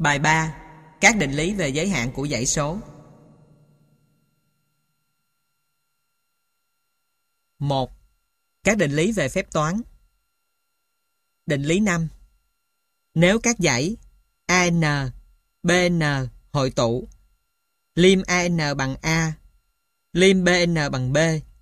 Bài 3. Các định lý về giới hạn của dãy số. 1. Các định lý về phép toán. Định lý 5. Nếu các dãy AN, BN hội tụ, lim AN bằng A, lim BN bằng B,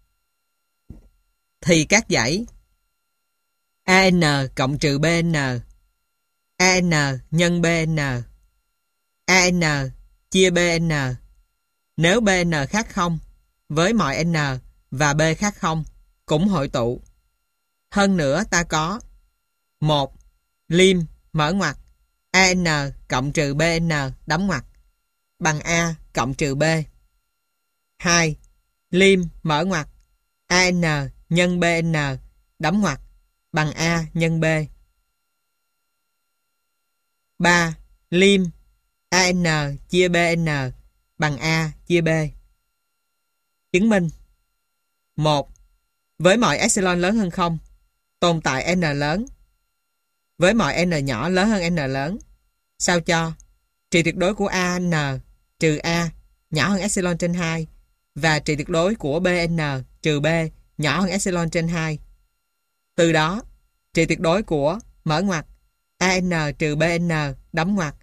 thì các dãy AN cộng trừ BN, AN nhân BN, AN chia BN, nếu BN khác 0 với mọi N và B khác 0 cũng hội tụ. Hơn nữa ta có 1. Lim mở ngoặc AN cộng trừ BN đóng ngoặc bằng A cộng trừ B. 2. Lim mở ngoặc AN nhân BN đóng ngoặc bằng A nhân B. 3. Lim AN chia BN bằng A chia B. Chứng minh. 1. Với mọi epsilon lớn hơn 0, tồn tại N lớn. Với mọi N nhỏ lớn hơn N lớn. Sao cho trị tuyệt đối của AN trừ A nhỏ hơn epsilon trên 2 và trị tuyệt đối của BN trừ B nhỏ hơn epsilon trên 2. Từ đó, trị tuyệt đối của mở ngoặc AN trừ BN đóng ngoặc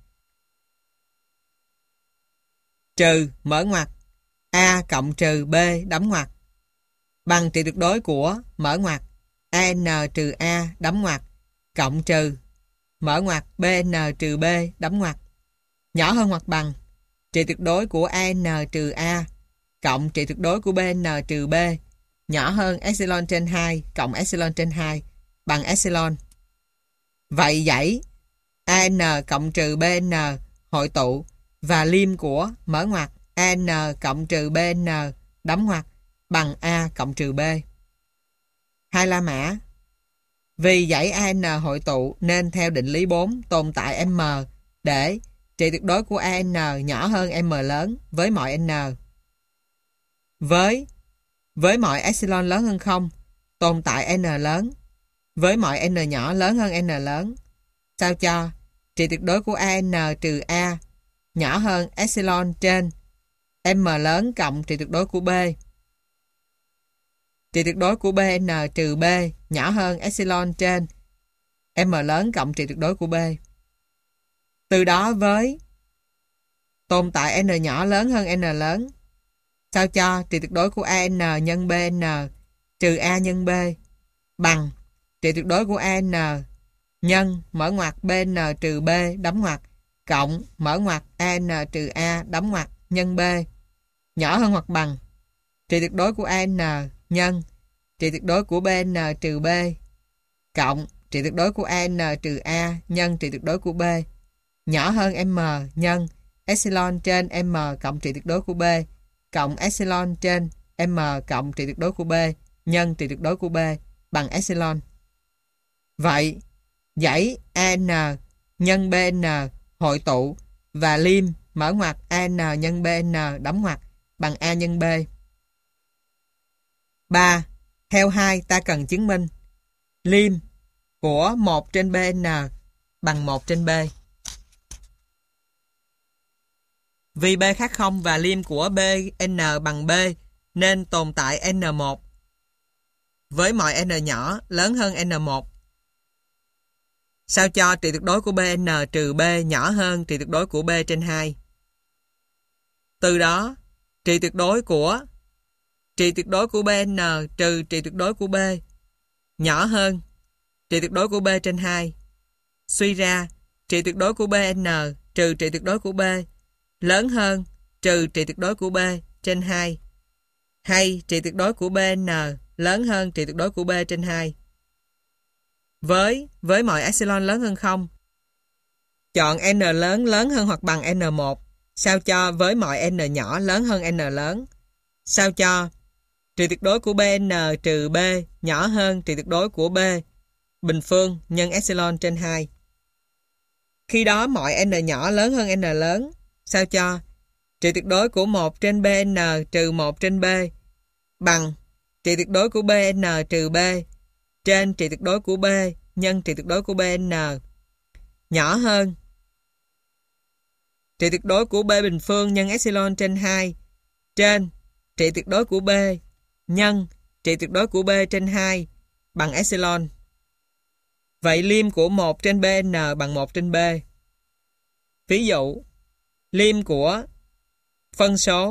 trừ mở ngoặc A cộng trừ B đóng ngoặc bằng trị tuyệt đối của mở ngoặc AN trừ A đóng ngoặc cộng trừ mở ngoặc BN trừ B đóng ngoặc nhỏ hơn hoặc bằng trị tuyệt đối của AN trừ A cộng trị tuyệt đối của BN trừ B nhỏ hơn epsilon trên 2 cộng epsilon trên 2 bằng epsilon. Vậy dãy AN cộng trừ BN hội tụ và lim của mở ngoặc AN cộng trừ BN đóng ngoặc bằng A cộng trừ B. Hai La Mã. Vì dãy AN hội tụ nên theo định lý 4 tồn tại M để trị tuyệt đối của AN nhỏ hơn M lớn với mọi N. Với mọi epsilon lớn hơn 0 tồn tại N lớn với mọi N nhỏ lớn hơn N lớn. Sao cho trị tuyệt đối của AN trừ A nhỏ hơn epsilon trên M lớn cộng trị tuyệt đối của B. Trị tuyệt đối của BN trừ B nhỏ hơn epsilon trên M lớn cộng trị tuyệt đối của B. Từ đó với tồn tại N nhỏ lớn hơn N lớn. Sao cho trị tuyệt đối của AN nhân BN trừ A nhân B bằng trị tuyệt đối của AN nhân mở ngoặc BN trừ B đóng ngoặc cộng mở ngoặc AN trừ A đóng ngoặc nhân B nhỏ hơn hoặc bằng trị tuyệt đối của AN nhân trị tuyệt đối của BN trừ B cộng trị tuyệt đối của AN trừ A nhân trị tuyệt đối của B nhỏ hơn M nhân epsilon trên M cộng trị tuyệt đối của B cộng epsilon trên M cộng trị tuyệt đối của B nhân trị tuyệt đối của B bằng epsilon. Vậy, dãy AN nhân BN hội tụ và lim mở ngoặc AN nhân BN đóng ngoặc bằng A nhân B. 3. Theo 2 ta cần chứng minh lim của 1 trên BN bằng 1 trên B. Vì B khác 0 và lim của BN bằng B nên tồn tại N1 với mọi N nhỏ lớn hơn N1. Sao cho trị tuyệt đối của BN trừ B nhỏ hơn trị tuyệt đối của B trên 2. Từ đó, trị tuyệt đối của BN trừ trị tuyệt đối của B nhỏ hơn trị tuyệt đối của B trên 2. Suy ra, trị tuyệt đối của BN trừ trị tuyệt đối của B lớn hơn trừ trị tuyệt đối của B trên 2 hay trị tuyệt đối của BN lớn hơn trị tuyệt đối của B trên 2. Với mọi epsilon lớn hơn 0, chọn N lớn hơn hoặc bằng N1, sao cho với mọi N nhỏ lớn hơn N lớn, sao cho trị tuyệt đối của BN trừ B nhỏ hơn trị tuyệt đối của B bình phương nhân epsilon trên 2. Khi đó mọi N nhỏ lớn hơn N lớn, sao cho trị tuyệt đối của 1 trên BN trừ 1 trên B bằng trị tuyệt đối của BN trừ B trên trị tuyệt đối của B nhân trị tuyệt đối của BN nhỏ hơn trị tuyệt đối của B bình phương nhân epsilon trên 2 trên trị tuyệt đối của B nhân trị tuyệt đối của B trên 2 bằng epsilon. Vậy liêm của 1 trên Bn bằng 1 trên B. Ví dụ, liêm của phân số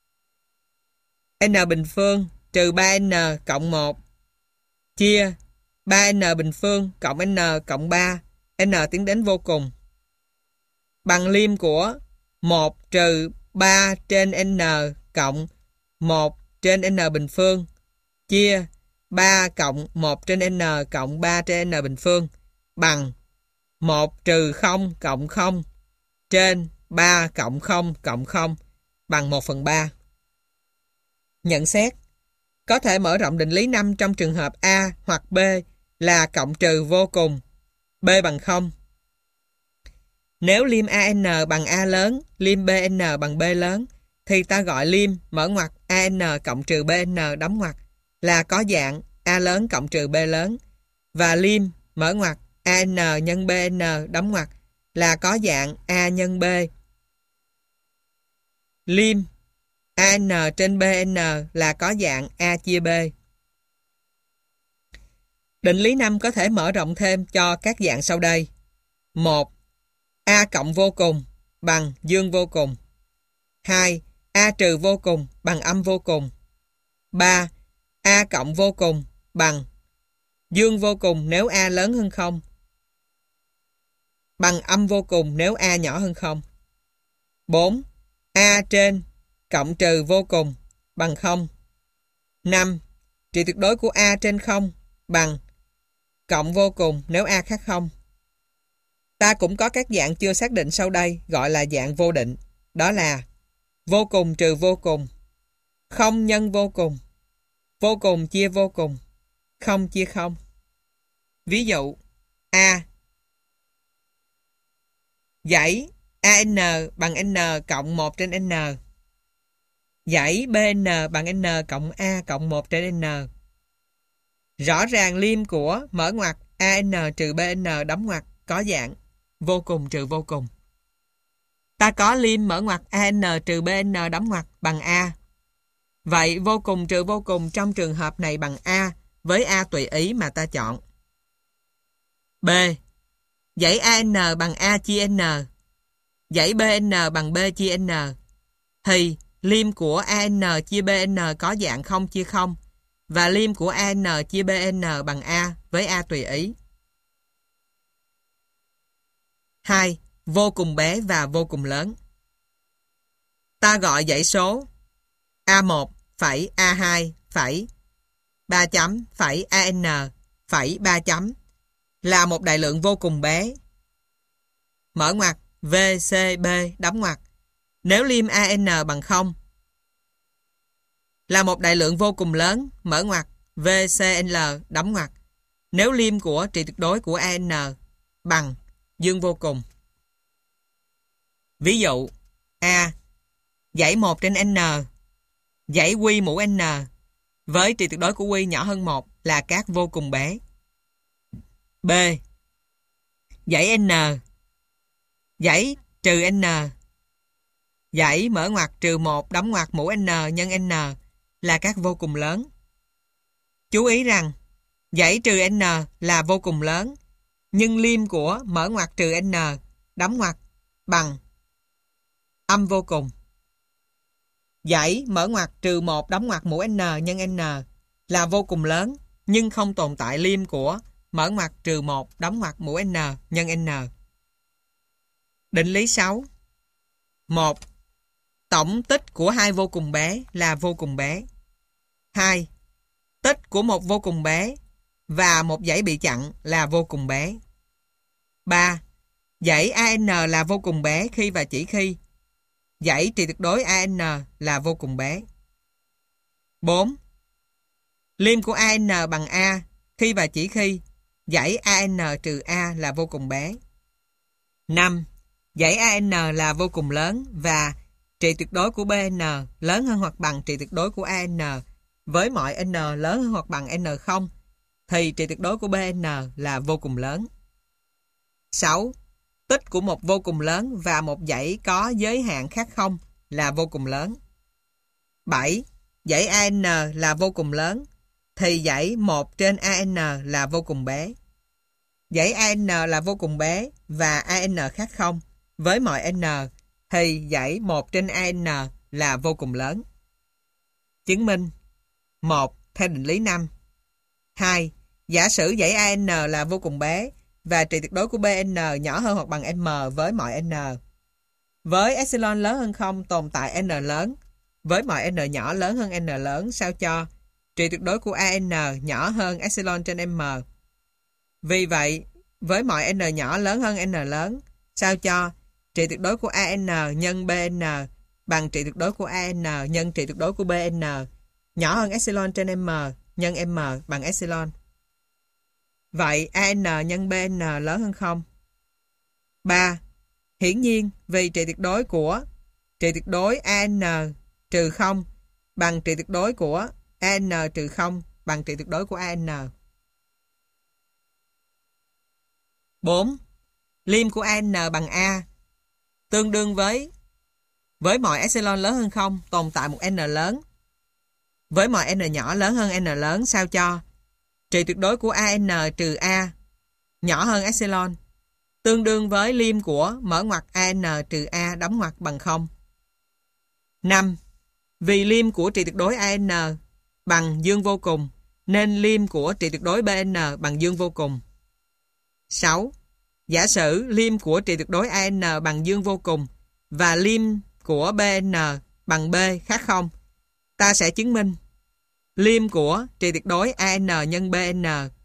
n bình phương trừ 3n cộng 1 chia 3n bình phương cộng n cộng 3, n tiến đến vô cùng, bằng liêm của 1 trừ 3 trên n cộng 1 trên n bình phương chia 3 cộng 1 trên n cộng 3 trên n bình phương bằng 1 trừ 0 cộng 0 trên 3 cộng 0 cộng 0 bằng 1/3. Nhận xét. Có thể mở rộng định lý 5 trong trường hợp A hoặc B là cộng trừ vô cùng, B bằng 0. Nếu liêm AN bằng A lớn, liêm BN bằng B lớn, thì ta gọi liêm mở ngoặc AN cộng trừ BN đóng ngoặc là có dạng A lớn cộng trừ B lớn, và liêm mở ngoặc AN nhân BN đóng ngoặc là có dạng A nhân B. Liêm AN trên BN là có dạng A chia B. Định lý 5 có thể mở rộng thêm cho các dạng sau đây. 1. A cộng vô cùng bằng dương vô cùng. 2. A trừ vô cùng bằng âm vô cùng. 3. A cộng vô cùng bằng dương vô cùng nếu A lớn hơn 0, bằng âm vô cùng nếu A nhỏ hơn 0. 4. A trên cộng trừ vô cùng bằng 0. 5. Trị tuyệt đối của A trên 0 bằng cộng vô cùng nếu A khác 0. Ta cũng có các dạng chưa xác định sau đây gọi là dạng vô định. Đó là vô cùng trừ vô cùng, 0 nhân vô cùng chia vô cùng, 0 chia 0. Ví dụ A. Dãy AN bằng N cộng 1 trên N. Dãy BN bằng N cộng A cộng 1 trên N. Rõ ràng liêm của mở ngoặc AN trừ BN đóng ngoặc có dạng vô cùng trừ vô cùng. Ta có liêm mở ngoặc AN trừ BN đóng ngoặc bằng A. Vậy vô cùng trừ vô cùng trong trường hợp này bằng A với A tùy ý mà ta chọn. B. Dãy AN bằng A chia N. Dãy BN bằng B chia N. Thì liêm của AN chia BN có dạng 0 chia 0 và liêm của AN chia BN bằng A với A tùy ý. 2. Vô cùng bé và vô cùng lớn. Ta gọi dãy số A1 phẩy A2 phẩy 3 chấm phẩy AN phẩy 3 chấm là một đại lượng vô cùng bé. Mở ngoặc VCB đóng ngoặc. Nếu liêm AN bằng 0 là một đại lượng vô cùng lớn, mở ngoặc VCL đóng ngoặc. Nếu liêm của trị tuyệt đối của AN bằng dương vô cùng. Ví dụ A. Dãy 1 trên N. Dãy Q mũ N với trị tuyệt đối của Q nhỏ hơn 1 là các vô cùng bé. B. Dãy N. Dãy trừ N. Dãy mở ngoặc trừ 1 đóng ngoặc mũ N nhân N là các vô cùng lớn. Chú ý rằng dãy trừ N là vô cùng lớn, nhưng liêm của mở ngoặc trừ N đóng ngoặc bằng âm vô cùng. Dãy mở ngoặc trừ 1 đóng ngoặc mũ N nhân N là vô cùng lớn, nhưng không tồn tại liêm của mở ngoặc trừ 1 đóng ngoặc mũ N nhân N. Định lý 6. 1. Tổng tích của hai vô cùng bé là vô cùng bé. 2. Tích của một vô cùng bé và một dãy bị chặn là vô cùng bé. 3. Dãy AN là vô cùng bé khi và chỉ khi dãy trị tuyệt đối AN là vô cùng bé. 4. Liêm của AN bằng A khi và chỉ khi dãy AN trừ A là vô cùng bé. 5. Dãy AN là vô cùng lớn và trị tuyệt đối của BN lớn hơn hoặc bằng trị tuyệt đối của AN với mọi N lớn hơn hoặc bằng N0 thì trị tuyệt đối của BN là vô cùng lớn. 6. tích của một vô cùng lớn và một dãy có giới hạn khác không là vô cùng lớn. 7. Dãy AN là vô cùng lớn, thì dãy 1 trên AN là vô cùng bé. Dãy AN là vô cùng bé và AN khác không với mọi N, thì dãy 1 trên AN là vô cùng lớn. Chứng minh 1. Theo định lý 5. 2. Giả sử dãy AN là vô cùng bé và trị tuyệt đối của BN nhỏ hơn hoặc bằng M với mọi N. Với epsilon lớn hơn 0 tồn tại N lớn với mọi N nhỏ lớn hơn N lớn sao cho trị tuyệt đối của AN nhỏ hơn epsilon trên M. Vì vậy, với mọi N nhỏ lớn hơn N lớn sao cho trị tuyệt đối của AN nhân BN bằng trị tuyệt đối của AN nhân trị tuyệt đối của BN nhỏ hơn epsilon trên M nhân M bằng epsilon. Vậy AN nhân BN lớn hơn 0. 3. Hiển nhiên vì trị tuyệt đối của trị tuyệt đối AN trừ 0 bằng trị tuyệt đối của AN trừ 0 bằng trị tuyệt đối của AN. 4. Lim của AN bằng A tương đương với mọi epsilon lớn hơn 0 tồn tại một N lớn với mọi N nhỏ lớn hơn N lớn sao cho trị tuyệt đối của AN trừ A nhỏ hơn epsilon tương đương với lim của mở ngoặc AN trừ A đóng ngoặc bằng 0. 5. Vì lim của trị tuyệt đối AN bằng dương vô cùng nên lim của trị tuyệt đối BN bằng dương vô cùng. 6. Giả sử lim của trị tuyệt đối AN bằng dương vô cùng và lim của BN bằng B khác 0, ta sẽ chứng minh lim của trị tuyệt đối AN nhân BN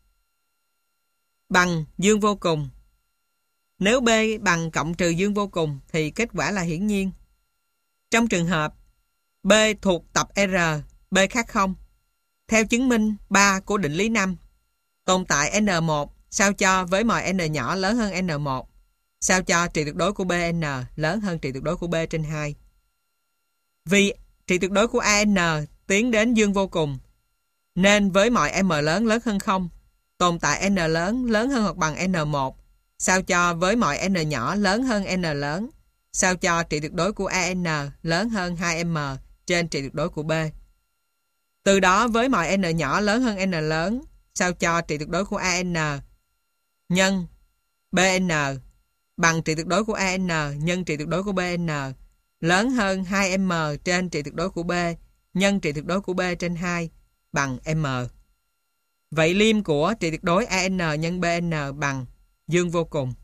bằng dương vô cùng. Nếu B bằng cộng trừ dương vô cùng thì kết quả là hiển nhiên. Trong trường hợp B thuộc tập R, B khác 0, theo chứng minh 3 của định lý 5, tồn tại N1 sao cho với mọi N nhỏ lớn hơn N1 sao cho trị tuyệt đối của BN lớn hơn trị tuyệt đối của B trên 2. Vì trị tuyệt đối của AN tiến đến dương vô cùng nên với mọi M lớn hơn 0 tồn tại N lớn hơn hoặc bằng N1 sao cho với mọi N nhỏ lớn hơn N lớn sao cho trị tuyệt đối của AN lớn hơn 2M trên trị tuyệt đối của B. Từ đó với mọi N nhỏ lớn hơn N lớn sao cho trị tuyệt đối của AN nhân BN bằng trị tuyệt đối của AN nhân trị tuyệt đối của BN lớn hơn 2M trên trị tuyệt đối của B nhân trị tuyệt đối của B trên 2 bằng M. Vậy lim của trị tuyệt đối AN nhân BN bằng dương vô cùng.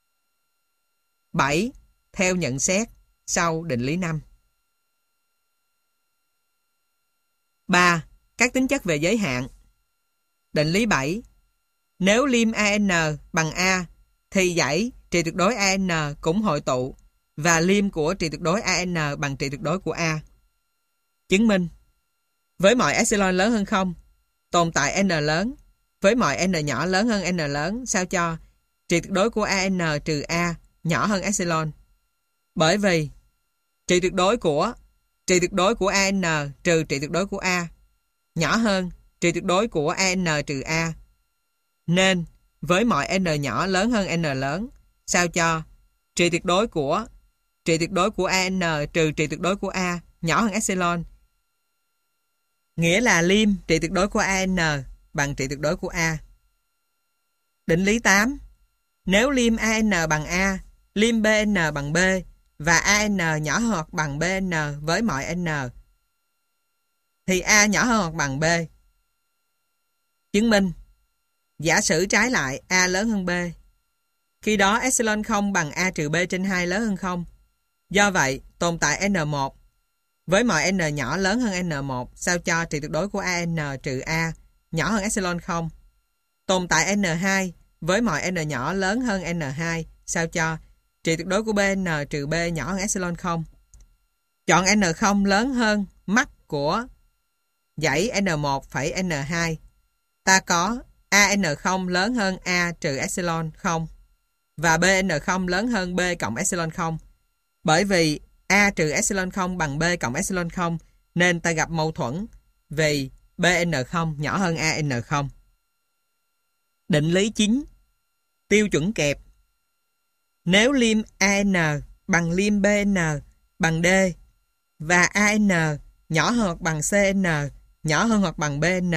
7. Theo nhận xét sau định lý 5. 3. Các tính chất về giới hạn. Định lý 7. Nếu lim AN bằng A thì dãy trị tuyệt đối AN cũng hội tụ và lim của trị tuyệt đối AN bằng trị tuyệt đối của A. Chứng minh với mọi epsilon lớn hơn 0 tồn tại N lớn với mọi N nhỏ lớn hơn N lớn sao cho trị tuyệt đối của AN trừ A nhỏ hơn epsilon. Bởi vì trị tuyệt đối của AN trừ trị tuyệt đối của A nhỏ hơn trị tuyệt đối của AN trừ A. Nên với mọi N nhỏ lớn hơn N lớn sao cho trị tuyệt đối của AN trừ trị tuyệt đối của A nhỏ hơn epsilon. Nghĩa là lim trị tuyệt đối của AN bằng trị tuyệt đối của A. Định lý 8. Nếu lim AN bằng A, lim BN bằng B và AN nhỏ hơn hoặc bằng BN với mọi N thì A nhỏ hơn hoặc bằng B. Chứng minh giả sử trái lại A lớn hơn B. Khi đó epsilon 0 bằng A trừ B trên 2 lớn hơn 0. Do vậy tồn tại N1 với mọi N nhỏ lớn hơn N1 sao cho trị tuyệt đối của AN trừ A nhỏ hơn epsilon 0. Tồn tại N2 với mọi N nhỏ lớn hơn N2 sao cho trị tuyệt đối của BN trừ B nhỏ hơn epsilon 0. Chọn N0 lớn hơn mắt của dãy N1 phẩy N2. Ta có AN0 lớn hơn A trừ epsilon 0 và BN0 lớn hơn B cộng epsilon 0. Bởi vì A trừ epsilon 0 bằng B cộng epsilon 0 nên ta gặp mâu thuẫn vì BN0 nhỏ hơn AN0. Định lý 9. Tiêu chuẩn kẹp. Nếu lim AN bằng lim BN bằng D và AN nhỏ hơn hoặc bằng CN nhỏ hơn hoặc bằng BN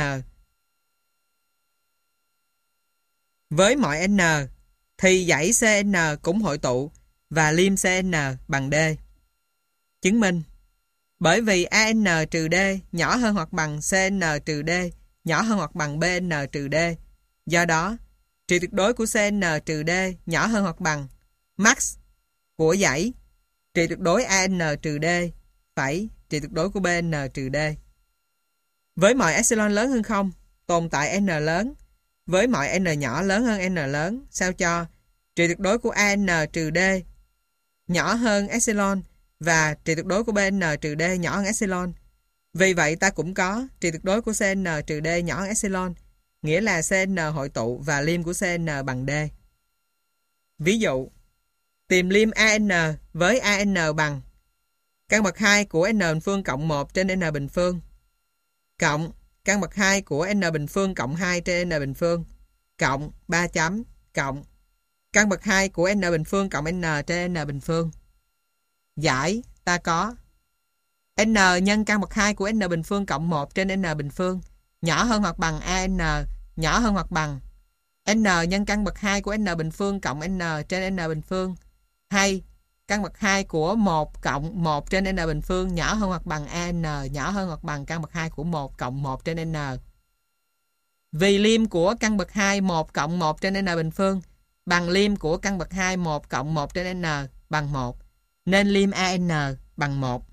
với mọi N thì dãy CN cũng hội tụ và lim CN bằng D. Chứng minh bởi vì AN trừ D nhỏ hơn hoặc bằng CN trừ D nhỏ hơn hoặc bằng BN trừ D. Do đó, trị tuyệt đối của CN trừ D nhỏ hơn hoặc bằng max của dãy trị tuyệt đối AN trừ D phẩy trị tuyệt đối của BN trừ D. Với mọi epsilon lớn hơn 0, tồn tại N lớn. Với mọi N nhỏ lớn hơn N lớn, sao cho trị tuyệt đối của AN trừ D nhỏ hơn epsilon và trị tuyệt đối của BN trừ D nhỏ hơn epsilon. Vì vậy ta cũng có trị tuyệt đối của CN trừ D nhỏ hơn epsilon, nghĩa là CN hội tụ và lim của CN bằng D. Ví dụ, tìm lim AN với AN bằng căn bậc 2 của N bình phương cộng 1 trên N bình phương cộng căn bậc 2 của N bình phương cộng 2 trên N bình phương cộng 3 chấm cộng căn bậc 2 của N bình phương cộng N trên N bình phương. Giải ta có N nhân căn bậc 2 của N bình phương cộng 1 trên N bình phương nhỏ hơn hoặc bằng AN nhỏ hơn hoặc bằng N nhân căn bậc 2 của N bình phương cộng N trên N bình phương hay căn bậc 2 của 1 cộng 1 trên N bình phương nhỏ hơn hoặc bằng AN nhỏ hơn hoặc bằng căn bậc 2 của 1 cộng 1 trên N. Vì lim của căn bậc 2 1 cộng 1 trên N bình phương bằng lim của căn bậc 2 1 cộng 1 trên N bằng 1 nên lim AN bằng 1.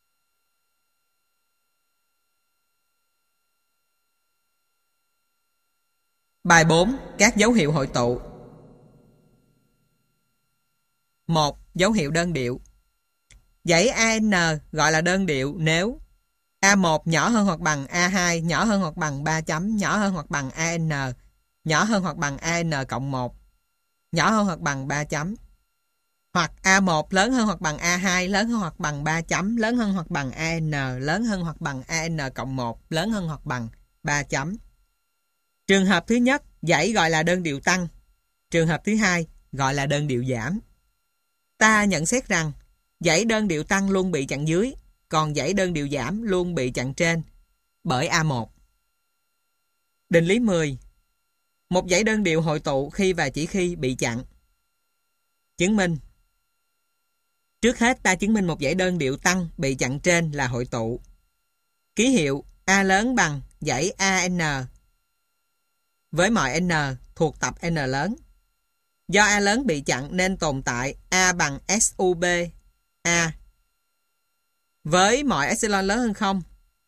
Bài 4. Các dấu hiệu hội tụ. 1. Dấu hiệu đơn điệu. Dãy AN gọi là đơn điệu nếu A1 nhỏ hơn hoặc bằng A2 nhỏ hơn hoặc bằng 3 chấm nhỏ hơn hoặc bằng AN nhỏ hơn hoặc bằng AN cộng 1 nhỏ hơn hoặc bằng 3 chấm hoặc A1 lớn hơn hoặc bằng A2 lớn hơn hoặc bằng 3 chấm lớn hơn hoặc bằng AN lớn hơn hoặc bằng AN cộng 1 lớn hơn hoặc bằng 3 chấm. Trường hợp thứ nhất dãy gọi là đơn điệu tăng. Trường hợp thứ hai gọi là đơn điệu giảm. Ta nhận xét rằng dãy đơn điệu tăng luôn bị chặn dưới, còn dãy đơn điệu giảm luôn bị chặn trên bởi A1. Định lý 10. Một dãy đơn điệu hội tụ khi và chỉ khi bị chặn. Chứng minh. Trước hết ta chứng minh một dãy đơn điệu tăng bị chặn trên là hội tụ. Ký hiệu A lớn bằng dãy AN với mọi N thuộc tập N lớn. Do A lớn bị chặn nên tồn tại A bằng SUB A với mọi epsilon lớn hơn 0.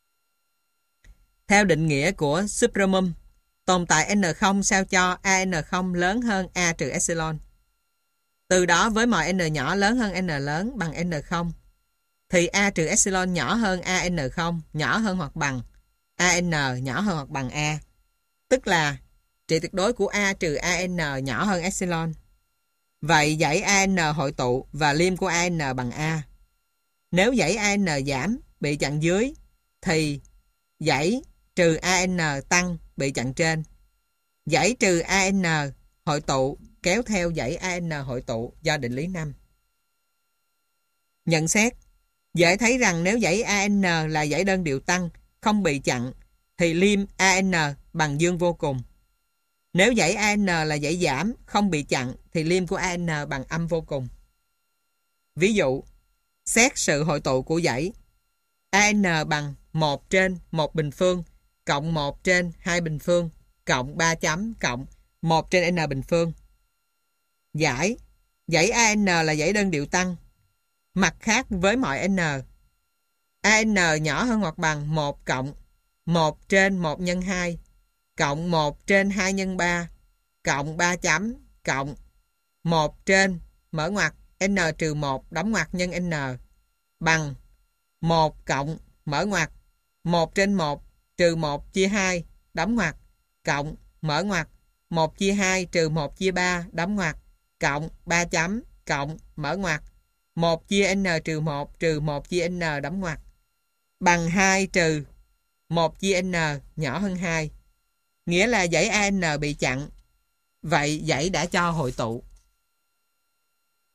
Theo định nghĩa của supremum, tồn tại N0 sao cho AN0 lớn hơn A trừ epsilon. Từ đó với mọi N nhỏ lớn hơn N lớn bằng N0 thì A trừ epsilon nhỏ hơn AN0 nhỏ hơn hoặc bằng AN nhỏ hơn hoặc bằng A. Tức là trị tuyệt đối của A trừ AN nhỏ hơn epsilon. Vậy dãy AN hội tụ và lim của AN bằng A. Nếu dãy AN giảm bị chặn dưới thì dãy trừ AN tăng bị chặn trên. Dãy trừ AN hội tụ kéo theo dãy AN hội tụ do định lý 5. Nhận xét. Dễ thấy rằng nếu dãy AN là dãy đơn điệu tăng không bị chặn thì lim AN bằng dương vô cùng. Nếu dãy AN là dãy giảm không bị chặn thì lim của AN bằng âm vô cùng. Ví dụ, xét sự hội tụ của dãy AN bằng 1 trên 1 bình phương cộng 1 trên 2 bình phương cộng 3 chấm cộng 1 trên N bình phương. Dãy AN là dãy đơn điệu tăng. Mặt khác với mọi N, AN nhỏ hơn hoặc bằng 1 cộng 1 trên 1 nhân 2 cộng 1 trên 2 nhân 3 cộng 3 chấm cộng 1 trên mở ngoặc N trừ 1 đóng ngoặc nhân N bằng 1 cộng mở ngoặc 1 trên 1 trừ 1 chia 2 đóng ngoặc cộng mở ngoặc 1 chia 2 trừ 1 chia 3 đóng ngoặc cộng 3 chấm cộng mở ngoặc 1 chia N trừ 1 trừ 1 chia N đóng ngoặc bằng 2 trừ 1 chia N nhỏ hơn 2. Nghĩa là dãy AN bị chặn. Vậy dãy đã cho hội tụ.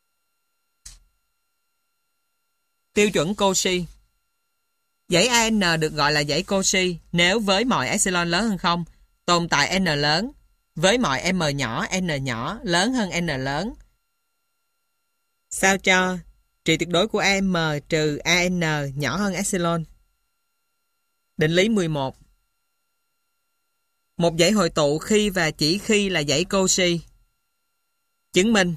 Tiêu chuẩn Cauchy. Dãy AN được gọi là dãy Cauchy nếu với mọi epsilon lớn hơn 0 tồn tại n lớn, với mọi m nhỏ n nhỏ lớn hơn n lớn. Sao cho trị tuyệt đối của AM trừ AN nhỏ hơn epsilon. Định lý 11. Một dãy hội tụ khi và chỉ khi là dãy Cauchy. Chứng minh.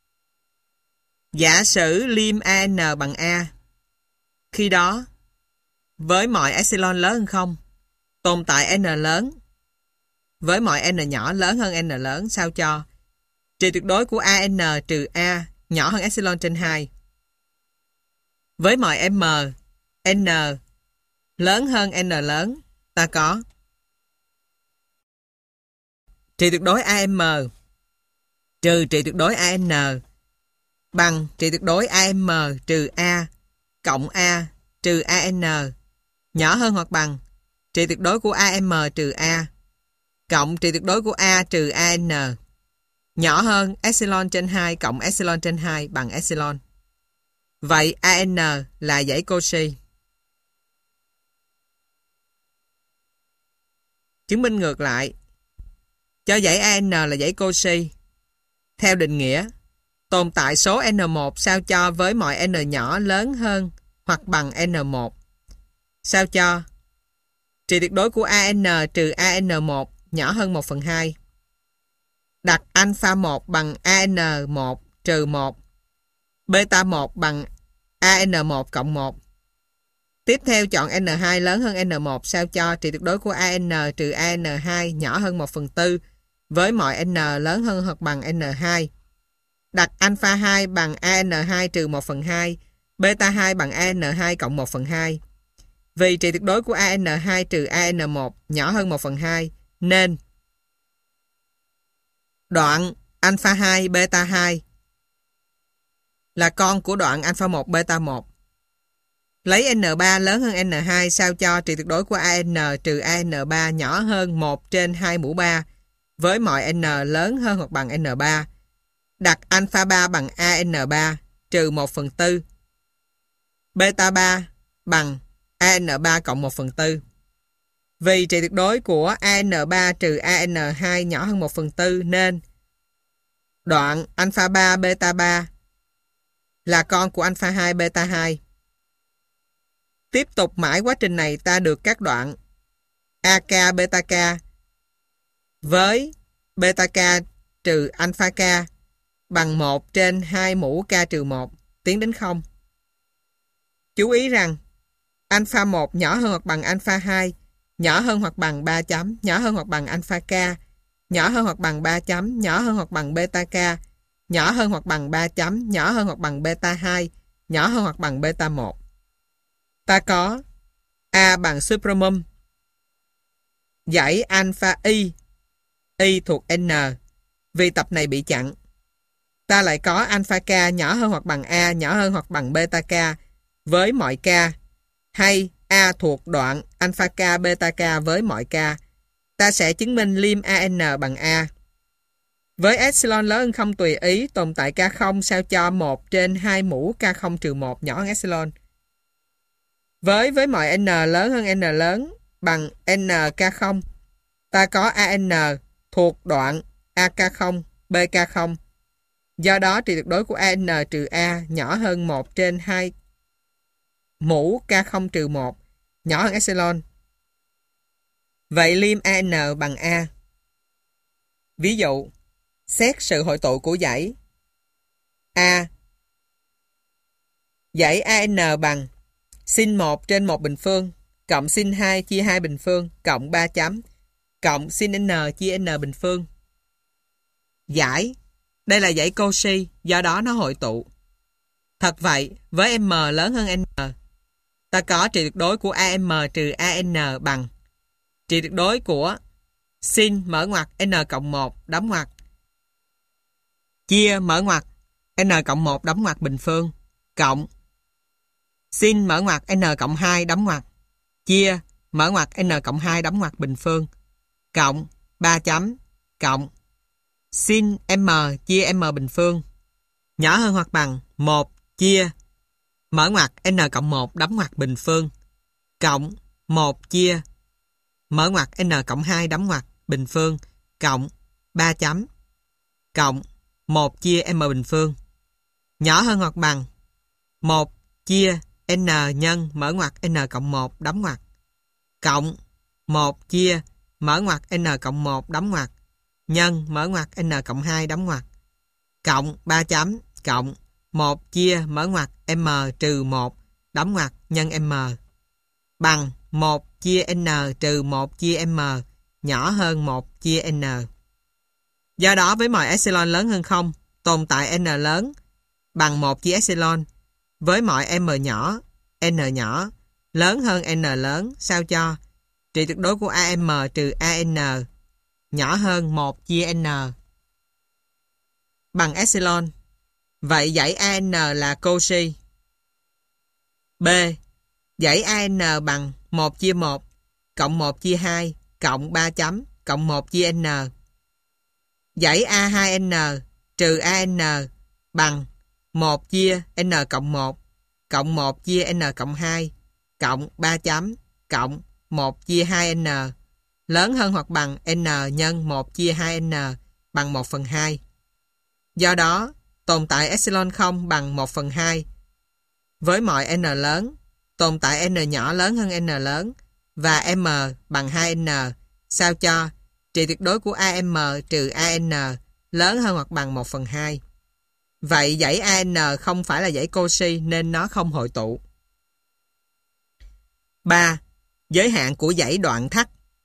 Giả sử lim AN bằng A. Khi đó, với mọi epsilon lớn hơn 0, tồn tại n lớn, với mọi n nhỏ lớn hơn n lớn sao cho trị tuyệt đối của AN trừ A nhỏ hơn epsilon trên 2. Với mọi m, n lớn hơn n lớn, ta có trị tuyệt đối AM trừ trị tuyệt đối AN bằng trị tuyệt đối AM trừ A cộng A trừ AN nhỏ hơn hoặc bằng trị tuyệt đối của AM trừ A cộng trị tuyệt đối của A trừ AN nhỏ hơn epsilon trên 2 cộng epsilon trên 2 bằng epsilon. Vậy AN là dãy Cauchy. Chứng minh ngược lại. Cho dãy AN là dãy Cauchy. Theo định nghĩa, tồn tại số N1 sao cho với mọi n nhỏ lớn hơn hoặc bằng N1. Sao cho trị tuyệt đối của AN trừ AN1 nhỏ hơn 1/2. Đặt alpha 1 bằng AN1 trừ 1, beta 1 bằng AN1 cộng 1. Tiếp theo chọn N2 lớn hơn N1 sao cho trị tuyệt đối của AN trừ AN2 nhỏ hơn 1/4 với mọi n lớn hơn hoặc bằng N2. Đặt alpha 2 bằng AN2 trừ 1/2, beta 2 bằng AN2 cộng 1/2. Vì trị tuyệt đối của AN2 trừ AN1 nhỏ hơn 1/2 nên đoạn alpha 2 beta 2 là con của đoạn alpha 1 beta 1. Lấy N3 lớn hơn N2 sao cho trị tuyệt đối của AN trừ AN3 nhỏ hơn 1 trên 2 mũ 3 với mọi n lớn hơn hoặc bằng N3. Đặt alpha 3 bằng AN3 trừ 1/4. Beta 3 bằng AN3 cộng 1/4. Vì trị tuyệt đối của AN3 trừ AN2 nhỏ hơn 1/4 nên đoạn alpha 3 beta 3 là con của alpha 2 beta 2. Tiếp tục mãi quá trình này ta được các đoạn AK beta K với beta K trừ alpha K bằng 1 trên 2 mũ K trừ 1 tiến đến 0. Chú ý rằng alpha 1 nhỏ hơn hoặc bằng alpha 2 nhỏ hơn hoặc bằng 3 chấm, nhỏ hơn hoặc bằng alpha K, nhỏ hơn hoặc bằng 3 chấm, nhỏ hơn hoặc bằng beta K, nhỏ hơn hoặc bằng 3 chấm, nhỏ hơn hoặc bằng beta 2, nhỏ hơn hoặc bằng beta 1. Ta có A bằng supremum, dãy alpha y thuộc N, vì tập này bị chặn. Ta lại có alpha K nhỏ hơn hoặc bằng A, nhỏ hơn hoặc bằng beta K với mọi K, hay A thuộc đoạn alpha K beta K với mọi K. Ta sẽ chứng minh lim AN bằng A. Với epsilon lớn hơn 0 tùy ý tồn tại K0 sao cho 1 trên 2 mũ K0 trừ 1 nhỏ hơn epsilon. Với mọi n lớn hơn n lớn bằng n K0, ta có AN thuộc đoạn AK0 BK0. Do đó trị tuyệt đối của AN trừ A nhỏ hơn 1 trên 2 mũ K0 trừ 1 nhỏ hơn epsilon. Vậy lim AN bằng A. Ví dụ, xét sự hội tụ của dãy A. Dãy AN bằng sin 1 trên 1 bình phương cộng sin 2 chia 2 bình phương cộng 3 chấm cộng sin n chia n bình phương. Giải. Đây là dãy Cauchy, do đó nó hội tụ. Thật vậy, với m lớn hơn n, ta có trị tuyệt đối của AM trừ AN bằng trị tuyệt đối của sin mở ngoặc n cộng 1 đóng ngoặc chia mở ngoặc n cộng 1 đóng ngoặc bình phương cộng sin mở ngoặc n cộng 2 đóng ngoặc chia mở ngoặc n cộng 2 đóng ngoặc bình phương cộng 3 chấm cộng sin m chia m bình phương nhỏ hơn hoặc bằng 1 chia mở ngoặc n cộng 1 đóng ngoặc bình phương, cộng 1 chia mở ngoặc n cộng 2 đóng ngoặc bình phương, cộng 3 chấm, cộng 1 chia m bình phương, nhỏ hơn hoặc bằng 1 chia n nhân mở ngoặc n cộng 1 đóng ngoặc, cộng 1 chia mở ngoặc n cộng 1 đóng ngoặc, nhân mở ngoặc n cộng 2 đóng ngoặc, cộng 3 chấm, cộng 1 chia mở ngoặc m trừ 1 đóng ngoặc nhân m, bằng 1 chia n trừ 1 chia m nhỏ hơn 1 chia n. Do đó với mọi epsilon lớn hơn 0, tồn tại n lớn bằng 1 chia epsilon. Với mọi m nhỏ, n nhỏ lớn hơn n lớn, sao cho trị tuyệt đối của AM trừ AN nhỏ hơn 1 chia n bằng epsilon. Vậy dãy AN là Cauchy. B. Dãy AN bằng 1 chia 1 cộng 1 chia 2 cộng 3 chấm cộng 1 chia n. Dãy A2N trừ AN bằng 1 chia n cộng 1 cộng 1 chia n cộng 2 cộng 3 chấm cộng 1 chia 2n lớn hơn hoặc bằng n nhân 1 chia 2n bằng 1/2. Do đó, tồn tại epsilon 0 bằng 1/2. Với mọi n lớn, tồn tại n nhỏ lớn hơn n lớn và m bằng 2n, sao cho trị tuyệt đối của AM trừ AN lớn hơn hoặc bằng 1/2. Vậy dãy AN không phải là dãy Cauchy nên nó không hội tụ. 3. Giới hạn của dãy đoạn thắt.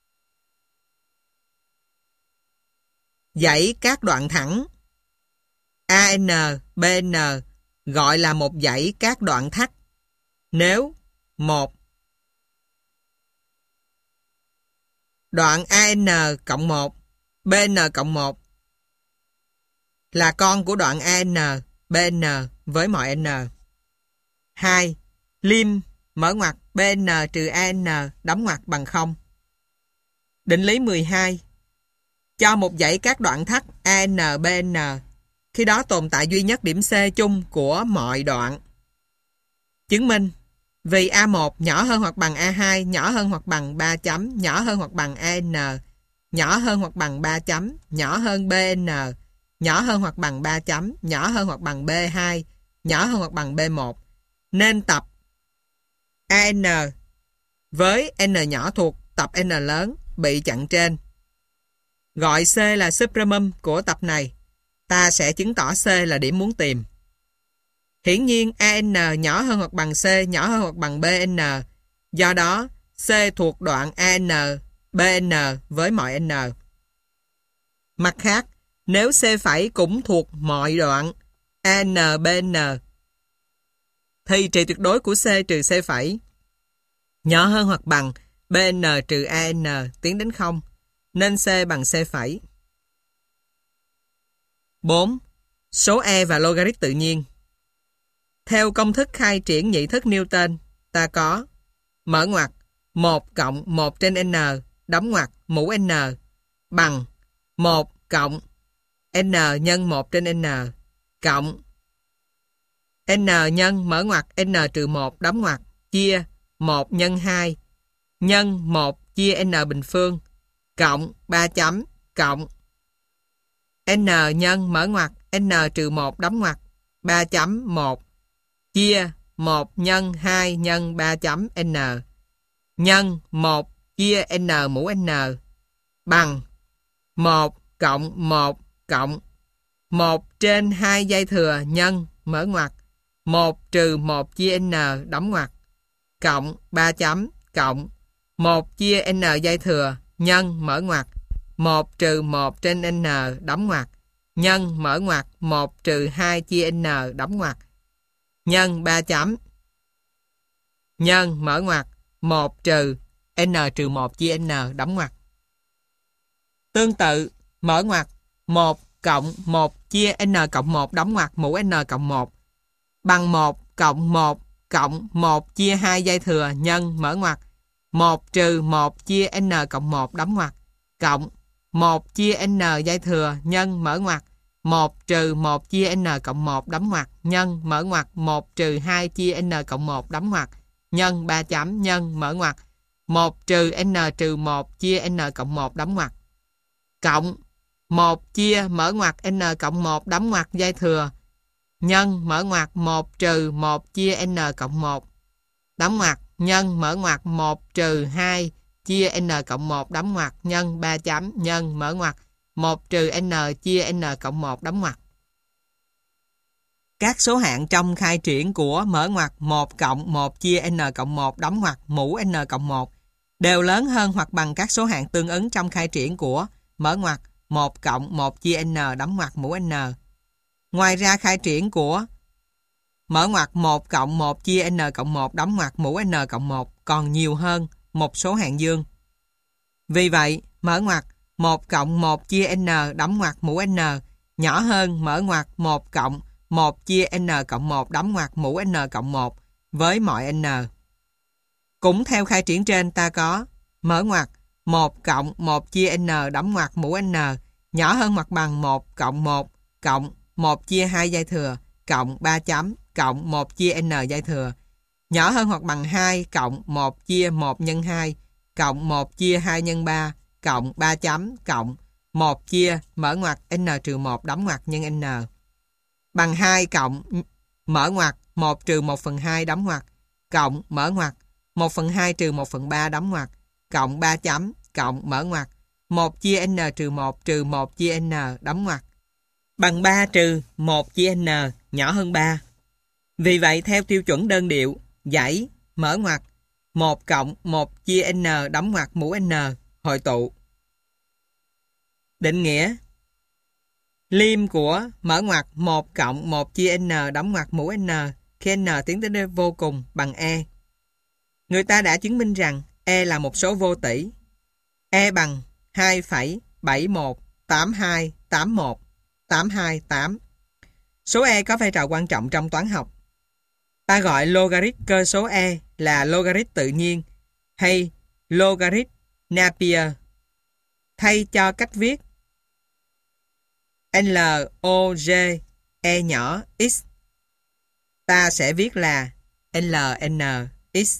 Dãy các đoạn thẳng AN, BN gọi là một dãy các đoạn thắt nếu 1. Đoạn AN cộng 1, BN cộng 1 là con của đoạn AN, BN với mọi n. 2. Lim mở ngoặc BN trừ AN đóng ngoặc bằng 0. Định lý 12. Cho một dãy các đoạn thắt AN, BN, khi đó tồn tại duy nhất điểm C chung của mọi đoạn. Chứng minh vì A1 nhỏ hơn hoặc bằng A2 nhỏ hơn hoặc bằng 3 chấm nhỏ hơn hoặc bằng AN nhỏ hơn hoặc bằng 3 chấm nhỏ hơn BN nhỏ hơn hoặc bằng 3 chấm nhỏ hơn hoặc bằng B2 nhỏ hơn hoặc bằng B1, nên tập AN với N nhỏ thuộc tập N lớn bị chặn trên. Gọi C là supremum của tập này. Ta sẽ chứng tỏ C là điểm muốn tìm. Hiển nhiên AN nhỏ hơn hoặc bằng C nhỏ hơn hoặc bằng BN. Do đó C thuộc đoạn AN, BN với mọi N. Mặt khác, nếu C phẩy cũng thuộc mọi đoạn AN, BN thì trị tuyệt đối của C trừ C phẩy nhỏ hơn hoặc bằng BN trừ AN tiến đến 0, nên C bằng C phẩy. 4. Số E và logarit tự nhiên. Theo công thức khai triển nhị thức Newton, ta có mở ngoặc 1 cộng 1 trên N đóng ngoặc mũ N bằng 1 cộng N nhân 1 trên N cộng N nhân mở ngoặc N trừ 1 đóng ngoặc chia 1 nhân 2 nhân 1 chia N bình phương cộng 3 chấm cộng N nhân mở ngoặc N trừ 1 đóng ngoặc 3 chấm 1 chia 1 nhân 2 nhân 3 chấm N nhân 1 chia N mũ N bằng 1 cộng 1 cộng 1 trên 2 dây thừa nhân mở ngoặc 1 trừ 1 chia N đóng ngoặc cộng 3 chấm cộng 1 chia N dây thừa nhân mở ngoặc 1 trừ 1 trên N đóng ngoặc nhân mở ngoặc 1 trừ 2 chia N đóng ngoặc nhân 3 chấm nhân mở ngoặc 1 trừ N trừ 1 chia N đóng ngoặc. Tương tự, mở ngoặc 1 cộng 1 chia N cộng 1 đóng ngoặc mũ N cộng 1 bằng 1 cộng 1 cộng 1 chia 2 dây thừa nhân mở ngoặc 1 trừ 1 chia N cộng 1 đóng ngoặc cộng 1 chia N dây thừa nhân mở ngoặc 1 trừ 1 chia n cộng 1 đóng ngoặc nhân mở ngoặc 1 trừ 2 chia n cộng 1 đóng ngoặc nhân 3 chấm nhân mở ngoặc 1 trừ n trừ 1 chia n cộng 1 đóng ngoặc cộng 1 chia mở ngoặc n cộng 1 đóng ngoặc dây thừa nhân mở ngoặc 1 trừ 1 chia n cộng 1 đóng ngoặc nhân mở ngoặc 1 trừ 2 chia n cộng 1 đóng ngoặc nhân 3 chấm nhân mở ngoặc 1 trừ n chia n cộng 1 đóng ngoặc. Các số hạng trong khai triển của mở ngoặc 1 cộng 1 chia n cộng 1 đóng ngoặc mũ n cộng 1 đều lớn hơn hoặc bằng các số hạng tương ứng trong khai triển của mở ngoặc 1 cộng 1 chia n đóng ngoặc mũ n. Ngoài ra khai triển của mở ngoặc 1 cộng 1 chia n cộng 1 đóng ngoặc mũ n cộng 1 còn nhiều hơn một số hạng dương. Vì vậy, mở ngoặc 1 cộng 1 chia n đóng ngoặc mũ n nhỏ hơn mở ngoặc 1 cộng 1 chia n cộng 1 đóng ngoặc mũ n cộng 1 với mọi n. Cũng theo khai triển trên ta có mở ngoặc 1 cộng 1 chia n đóng ngoặc mũ n nhỏ hơn hoặc bằng 1 cộng 1 cộng 1 chia 2 dây thừa cộng 3 chấm cộng 1 chia n dây thừa nhỏ hơn hoặc bằng 2 cộng 1 chia 1 nhân 2 cộng 1 chia 2 nhân 3 cộng 3 chấm cộng 1 chia mở ngoặc n trừ 1 đóng ngoặc nhân n bằng 2 cộng mở ngoặc 1 trừ 1 phần 2 đóng ngoặc cộng mở ngoặc 1 phần 2 trừ 1 phần 3 đóng ngoặc cộng 3 chấm cộng mở ngoặc 1 chia n trừ 1 chia n đóng ngoặc bằng 3 trừ 1 chia n nhỏ hơn 3. Vì vậy theo tiêu chuẩn đơn điệu dãy mở ngoặc 1 cộng 1 chia n đóng ngoặc mũ n hội tụ. Định nghĩa liêm của mở ngoặc 1 cộng 1 chia n đóng ngoặc mũ n khi n tiến tới vô cùng bằng e. Người ta đã chứng minh rằng e là một số vô tỷ. E bằng 2,718281 Số e có vai trò quan trọng trong toán học. Ta gọi logarit cơ số e là logarit tự nhiên hay logarit Napier. Thay cho cách viết log e nhỏ x, ta sẽ viết là ln x.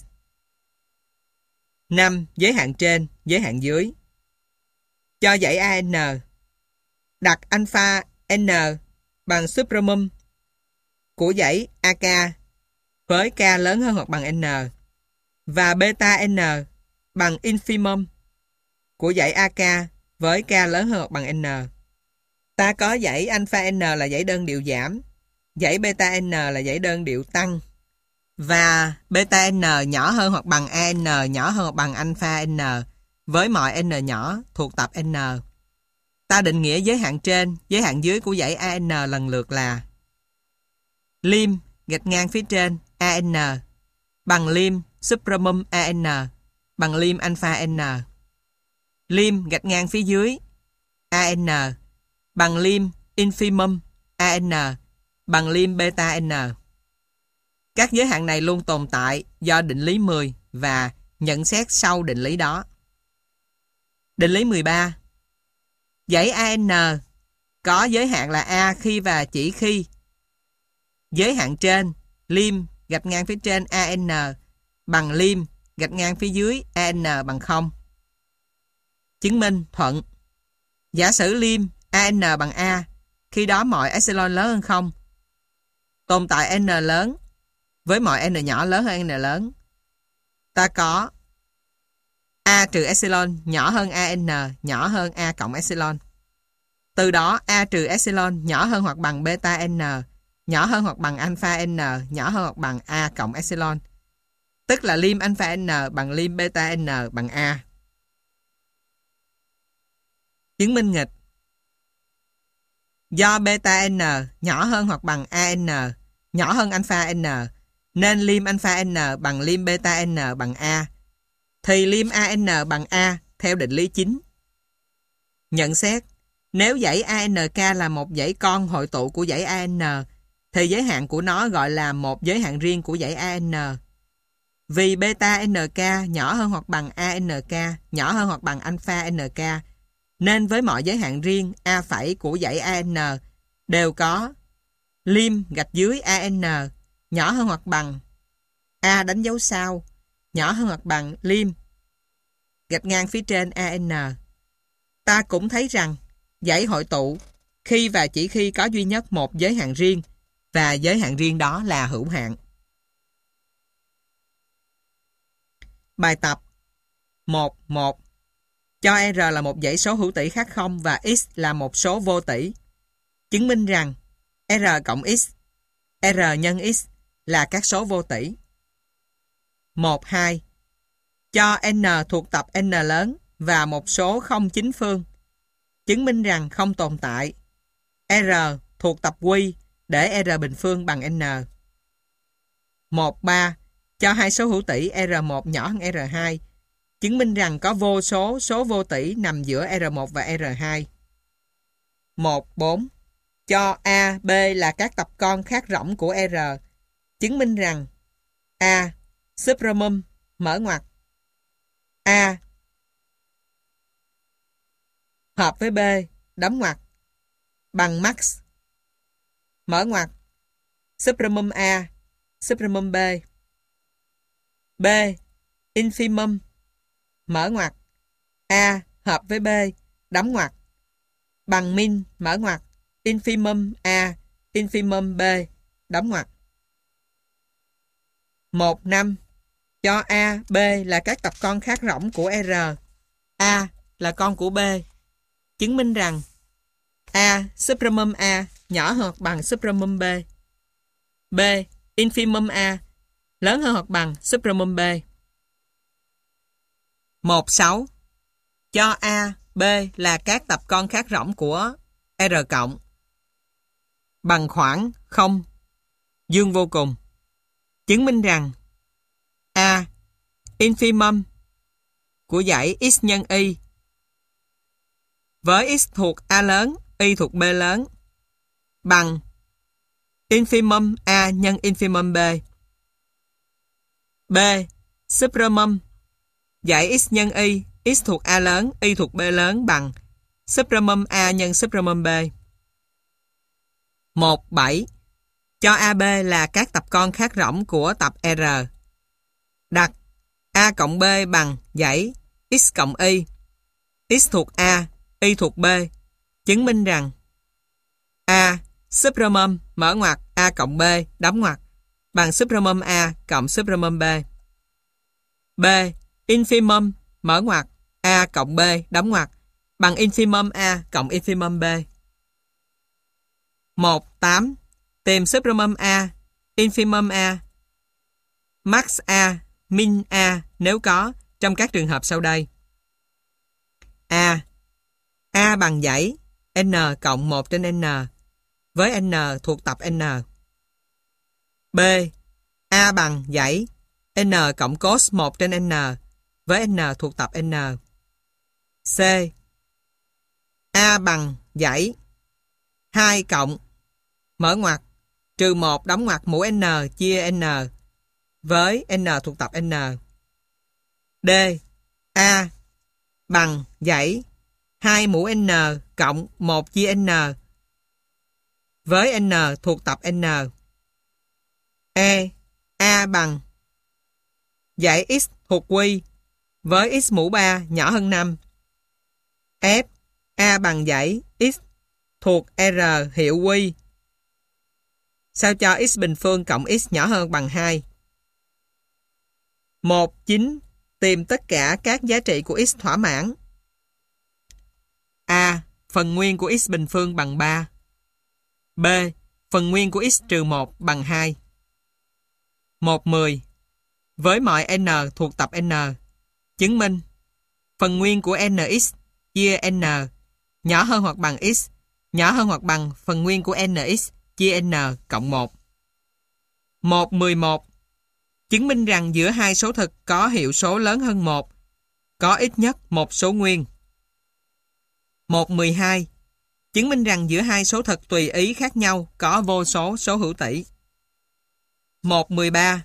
5. Giới hạn trên, giới hạn dưới. Cho dãy an, đặt alpha n bằng supremum của dãy ak với k lớn hơn hoặc bằng n và beta n bằng infimum của dãy ak với k lớn hơn hoặc bằng n. Ta có dãy alpha n là dãy đơn điệu giảm, dãy beta n là dãy đơn điệu tăng và beta n nhỏ hơn hoặc bằng an nhỏ hơn hoặc bằng alpha n với mọi n nhỏ thuộc tập n. Ta định nghĩa giới hạn trên, giới hạn dưới của dãy an lần lượt là liêm gạch ngang phía trên an bằng liêm supremum an bằng liêm alpha n. Liêm gạch ngang phía dưới an bằng liêm infimum an bằng liêm beta n. Các giới hạn này luôn tồn tại do định lý 10 và nhận xét sau định lý đó. Định lý 13. Dãy an có giới hạn là a khi và chỉ khi giới hạn trên liêm gạch ngang phía trên an bằng liêm gạch ngang phía dưới an bằng 0. Chứng minh thuận. Giả sử liêm an bằng a, khi đó mọi epsilon lớn hơn 0. Tồn tại n lớn với mọi n nhỏ lớn hơn n lớn. Ta có a trừ epsilon nhỏ hơn an nhỏ hơn a cộng epsilon. Từ đó a trừ epsilon nhỏ hơn hoặc bằng beta n nhỏ hơn hoặc bằng alpha n nhỏ hơn hoặc bằng a cộng epsilon. Tức là liêm alpha n bằng liêm beta n bằng a. Chứng minh nghịch. Do beta n nhỏ hơn hoặc bằng an nhỏ hơn alpha n nên liêm alpha n bằng liêm beta n bằng a thì liêm an bằng a theo định lý chính. Nhận xét. Nếu dãy ANK là một dãy con hội tụ của dãy AN thì giới hạn của nó gọi là một giới hạn riêng của dãy AN. Vì beta NK nhỏ hơn hoặc bằng ANK nhỏ hơn hoặc bằng alpha NK nên với mọi giới hạn riêng A' của dãy AN đều có lim gạch dưới AN nhỏ hơn hoặc bằng A đánh dấu sao nhỏ hơn hoặc bằng lim gạch ngang phía trên AN. Ta cũng thấy rằng dãy hội tụ khi và chỉ khi có duy nhất một giới hạn riêng và giới hạn riêng đó là hữu hạn. Bài tập 1.1 cho R là một dãy số hữu tỷ khác 0 và X là một số vô tỷ. Chứng minh rằng R cộng X, R nhân X là các số vô tỷ. 1.2 cho N thuộc tập N lớn và một số không chính phương. Chứng minh rằng không tồn tại R thuộc tập Q để R bình phương bằng N. 1.3 cho hai số hữu tỷ R1 nhỏ hơn R2. Chứng minh rằng có vô số số vô tỷ nằm giữa R1 và R2. 1.4 cho A, B là các tập con khác rỗng của R. Chứng minh rằng A supremum mở ngoặc A hợp với B đóng ngoặc bằng max mở ngoặc supremum A supremum B. B infimum mở ngoặc A hợp với B đóng ngoặc bằng min mở ngoặc infimum A infimum B đóng ngoặc. 1.5 cho A, B là các tập con khác rỗng của R. A là con của B. Chứng minh rằng A supremum A nhỏ hơn hoặc bằng supremum B. B infimum A lớn hơn hoặc bằng supremum B. 1.6 cho A, B là các tập con khác rỗng của R cộng bằng khoảng 0 dương vô cùng. Chứng minh rằng A infimum của dãy x nhân y với x thuộc A lớn, y thuộc B lớn bằng infimum A nhân infimum B. B supremum dãy x nhân y, x thuộc A lớn, y thuộc B lớn bằng supremum A nhân supremum B. 1.7 cho AB là các tập con khác rỗng của tập R. Đặt A cộng B bằng dãy x cộng y, x thuộc A, y thuộc B. Chứng minh rằng A supremum mở ngoặc A cộng B đóng ngoặc bằng supremum A cộng supremum B. B infimum mở ngoặc A cộng B đóng ngoặc bằng infimum A cộng infimum B. 1.8 tìm supremum A, infimum A, max A, min A nếu có trong các trường hợp sau đây. A. A bằng dãy N cộng 1 trên N với N thuộc tập N. B. A bằng dãy N cộng cos 1 trên N với N thuộc tập N. C. A bằng dãy 2 cộng mở ngoặc trừ 1 đóng ngoặc mũ N chia N với N thuộc tập N. D. A bằng dãy 2 mũ N cộng 1 chia N với N thuộc tập N. E. A bằng dãy x thuộc Q với x mũ 3 nhỏ hơn 5. F. A bằng dãy x thuộc R hiệu Q sao cho x bình phương cộng x nhỏ hơn bằng 2. 1.9 tìm tất cả các giá trị của x thỏa mãn. A. Phần nguyên của x bình phương bằng 3. B. Phần nguyên của x trừ 1 bằng 2. 1.10 với mọi n thuộc tập n, chứng minh phần nguyên của nx chia n nhỏ hơn hoặc bằng x nhỏ hơn hoặc bằng phần nguyên của nx chia n cộng 1. 1.11 chứng minh rằng giữa hai số thực có hiệu số lớn hơn 1 có ít nhất một số nguyên. 1.12 chứng minh rằng giữa hai số thực tùy ý khác nhau có vô số số hữu tỷ. 1.13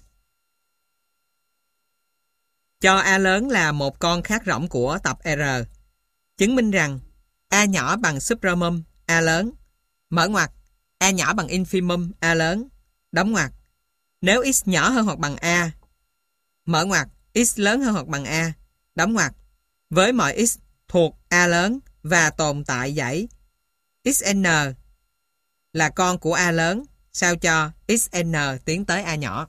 cho A lớn là một con khác rỗng của tập R. Chứng minh rằng A nhỏ bằng supremum A lớn mở ngoặc A nhỏ bằng infimum A lớn, đóng ngoặc. Nếu x nhỏ hơn hoặc bằng A, mở ngoặc, x lớn hơn hoặc bằng A, đóng ngoặc. Với mọi x thuộc A lớn và tồn tại dãy xn là con của A lớn, sao cho xn tiến tới A nhỏ.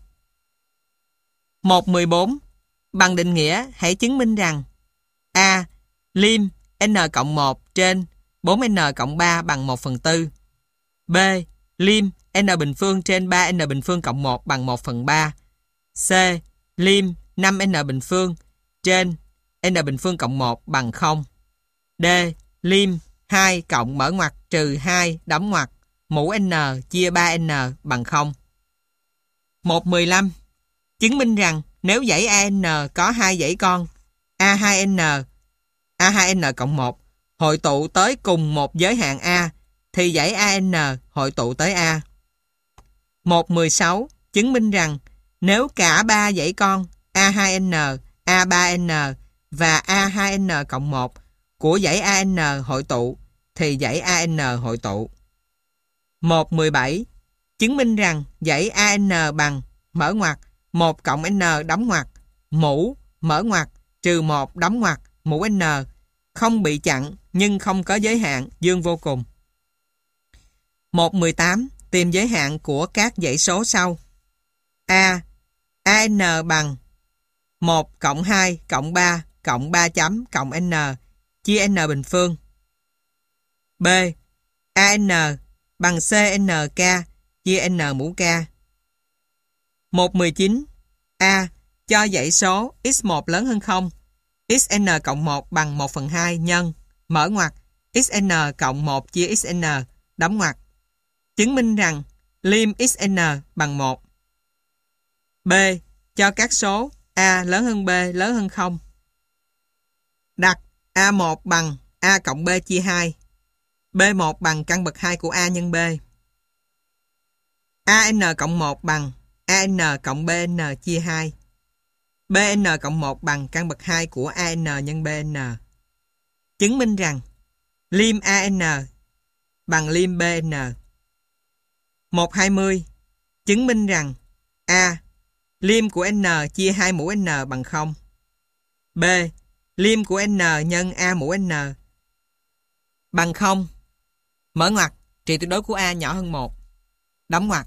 1.14. Bằng định nghĩa, hãy chứng minh rằng A lim n cộng 1 trên 4n cộng 3 bằng 1/4. B lim n bình phương trên 3n bình phương cộng 1 bằng 1/3. C lim 5n bình phương trên n bình phương cộng 1 bằng 0. D lim 2 cộng mở ngoặc trừ 2 đóng ngoặc mũ n chia 3n bằng 0. 1.15. Chứng minh rằng nếu dãy AN có hai dãy con A2N cộng 1 hội tụ tới cùng một giới hạn A thì dãy AN hội tụ tới A. 1.16. Chứng minh rằng nếu cả ba dãy con A2N, A3N và A2N cộng 1 của dãy AN hội tụ thì dãy AN hội tụ. 1.17. Chứng minh rằng dãy AN bằng mở ngoặc 1 cộng N đóng ngoặc mũ mở ngoặc trừ 1 đóng ngoặc mũ N không bị chặn nhưng không có giới hạn dương vô cùng. 1.18. Tìm giới hạn của các dãy số sau. A. AN bằng 1 cộng 2 cộng 3 cộng 3 chấm cộng N chia N bình phương. B. AN bằng CNK chia N mũ K. 1.19. A. Cho dãy số x1 lớn hơn 0, xn cộng 1 bằng 1/2 nhân mở ngoặc xn cộng 1 chia xn đóng ngoặc. Chứng minh rằng lim xn bằng 1. B. Cho các số A lớn hơn B lớn hơn 0. Đặt A1 bằng A cộng B chia 2. B1 bằng căn bậc 2 của A nhân B. AN cộng 1 bằng AN cộng BN chia 2. BN cộng 1 bằng căn bậc 2 của AN nhân BN. Chứng minh rằng lim AN bằng lim BN. 1.20. Chứng minh rằng A. Lim của N chia 2 mũ N bằng 0. B. Lim của N nhân A mũ N bằng 0. Mở ngoặc, trị tuyệt đối của A nhỏ hơn 1. Đóng ngoặc.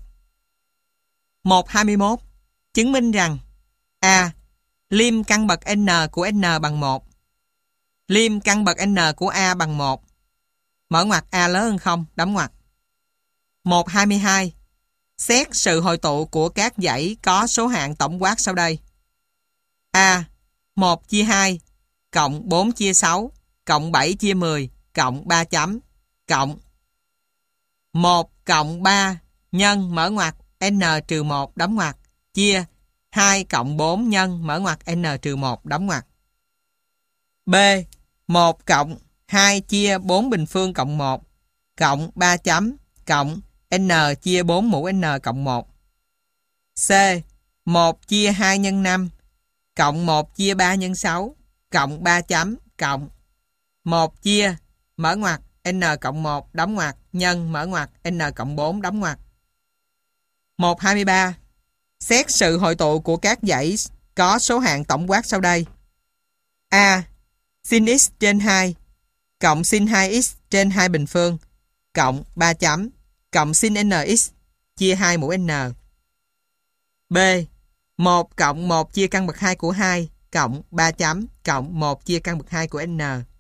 1.21. Chứng minh rằng A. Lim căn bậc N của N bằng 1. Lim căn bậc N của A bằng 1. Mở ngoặc A lớn hơn 0, đóng ngoặc. 1.22. Xét sự hội tụ của các dãy có số hạng tổng quát sau đây. A. 1 chia 2 cộng 4 chia 6 cộng 7 chia 10 cộng 3 chấm cộng 1 cộng 3 nhân mở ngoặc N trừ 1 đóng ngoặc chia 2 cộng 4 nhân mở ngoặc N trừ 1 đóng ngoặc. B. 1 cộng 2 chia 4 bình phương cộng 1 cộng 3 chấm cộng N chia 4 mũ N cộng 1. C. 1 chia 2 nhân 5 cộng 1 chia 3 nhân 6 cộng 3 chấm cộng 1 chia mở ngoặc N cộng 1 đóng ngoặc nhân mở ngoặc N cộng 4 đóng ngoặc. 1.23. Xét sự hội tụ của các dãy có số hạng tổng quát sau đây. A. Sin x trên 2 cộng sin 2x trên 2 bình phương cộng 3 chấm cộng sin nx chia 2 mũ N. B. 1 cộng 1 chia căn bậc 2 của 2 cộng 3 chấm cộng 1 chia căn bậc 2 của N.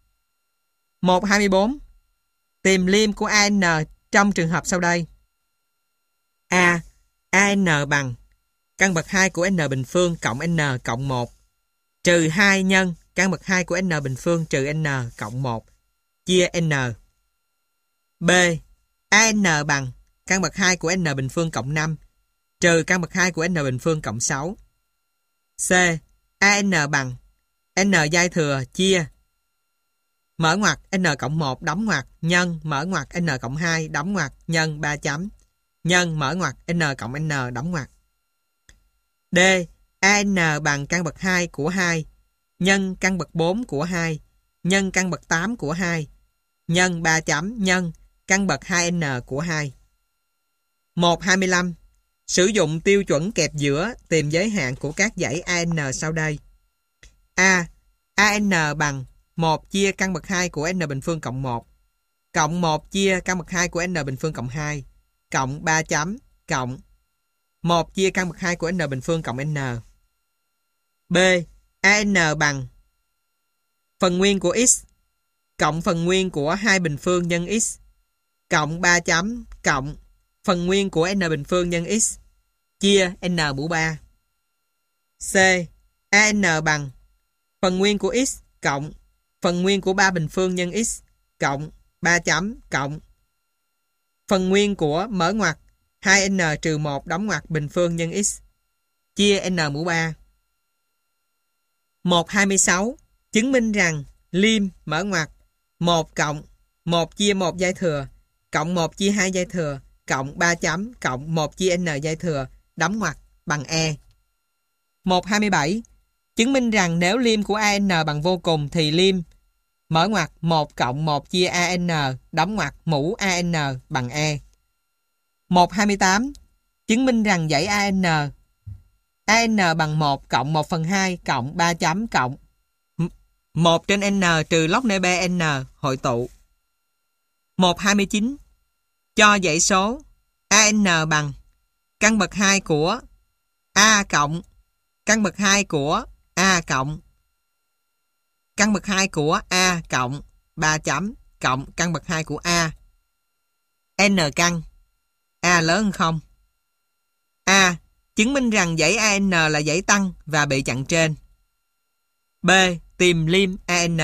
1.24. Tìm lim của AN trong trường hợp sau đây. A. AN bằng căn bậc 2 của N bình phương cộng N cộng 1 trừ 2 nhân căn bậc 2 của N bình phương trừ N cộng 1 chia N. B. AN bằng căn bậc 2 của N bình phương cộng 5 trừ căn bậc 2 của N bình phương cộng 6. C. AN bằng N giai thừa chia mở ngoặc N cộng 1 đóng ngoặc nhân mở ngoặc N cộng 2 đóng ngoặc nhân 3 chấm nhân mở ngoặc N cộng N đóng ngoặc. D. AN bằng căn bậc 2 của 2 nhân căn bậc 4 của 2 nhân căn bậc 8 của 2 nhân 3 chấm nhân căn bậc 2N của 2. 1.25. Sử dụng tiêu chuẩn kẹp giữa tìm giới hạn của các dãy AN sau đây. A. AN bằng 1 chia căn bậc 2 của n bình phương cộng 1 cộng 1 chia căn bậc 2 của n bình phương cộng 2 cộng 3 chấm cộng 1 chia căn bậc 2 của n bình phương cộng n. B. AN bằng phần nguyên của x cộng phần nguyên của 2 bình phương nhân x cộng 3 chấm cộng phần nguyên của n bình phương nhân x chia n mũ 3. C. AN bằng phần nguyên của x cộng phần nguyên của 3 bình phương nhân x cộng 3 chấm cộng phần nguyên của mở ngoặc 2n trừ 1 đóng ngoặc bình phương nhân x chia n mũ 3. 1.26. Chứng minh rằng lim mở ngoặc 1 cộng 1 chia 1 giai thừa cộng 1 chia 2 giai thừa cộng 3 chấm cộng 1 chia n giai thừa đóng ngoặc bằng e. 1.27. Chứng minh rằng nếu lim của AN bằng vô cùng thì lim mở ngoặc 1 cộng 1 chia AN đóng ngoặc mũ AN bằng e. 1.28. Chứng minh rằng dãy AN bằng 1 cộng 1 phần 2 cộng 3 chấm cộng 1 trên n trừ log nb n hội tụ. 1.29. Cho dãy số AN bằng căn bậc 2 của A cộng căn bậc 2 của A cộng căn bậc 2 của A cộng 3 chấm cộng căn bậc 2 của A n căn A lớn hơn 0. A. Chứng minh rằng dãy AN là dãy tăng và bị chặn trên. B. Tìm lim AN.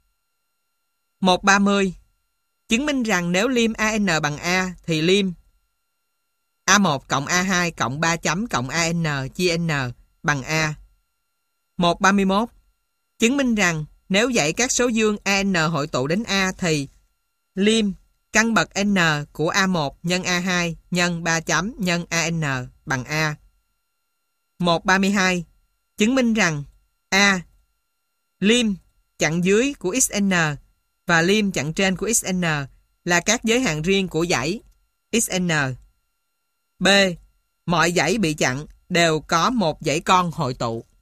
1.30. Chứng minh rằng nếu lim AN bằng A thì lim A1 cộng A2 cộng 3 chấm cộng AN chia N bằng A. 1.31. Chứng minh rằng nếu dãy các số dương AN hội tụ đến A thì lim căn bậc N của A1 nhân A2 nhân 3 chấm nhân AN bằng A. 1.32. Chứng minh rằng A. Lim chặn dưới của XN và lim chặn trên của XN là các giới hạn riêng của dãy XN. B. Mọi dãy bị chặn đều có một dãy con hội tụ.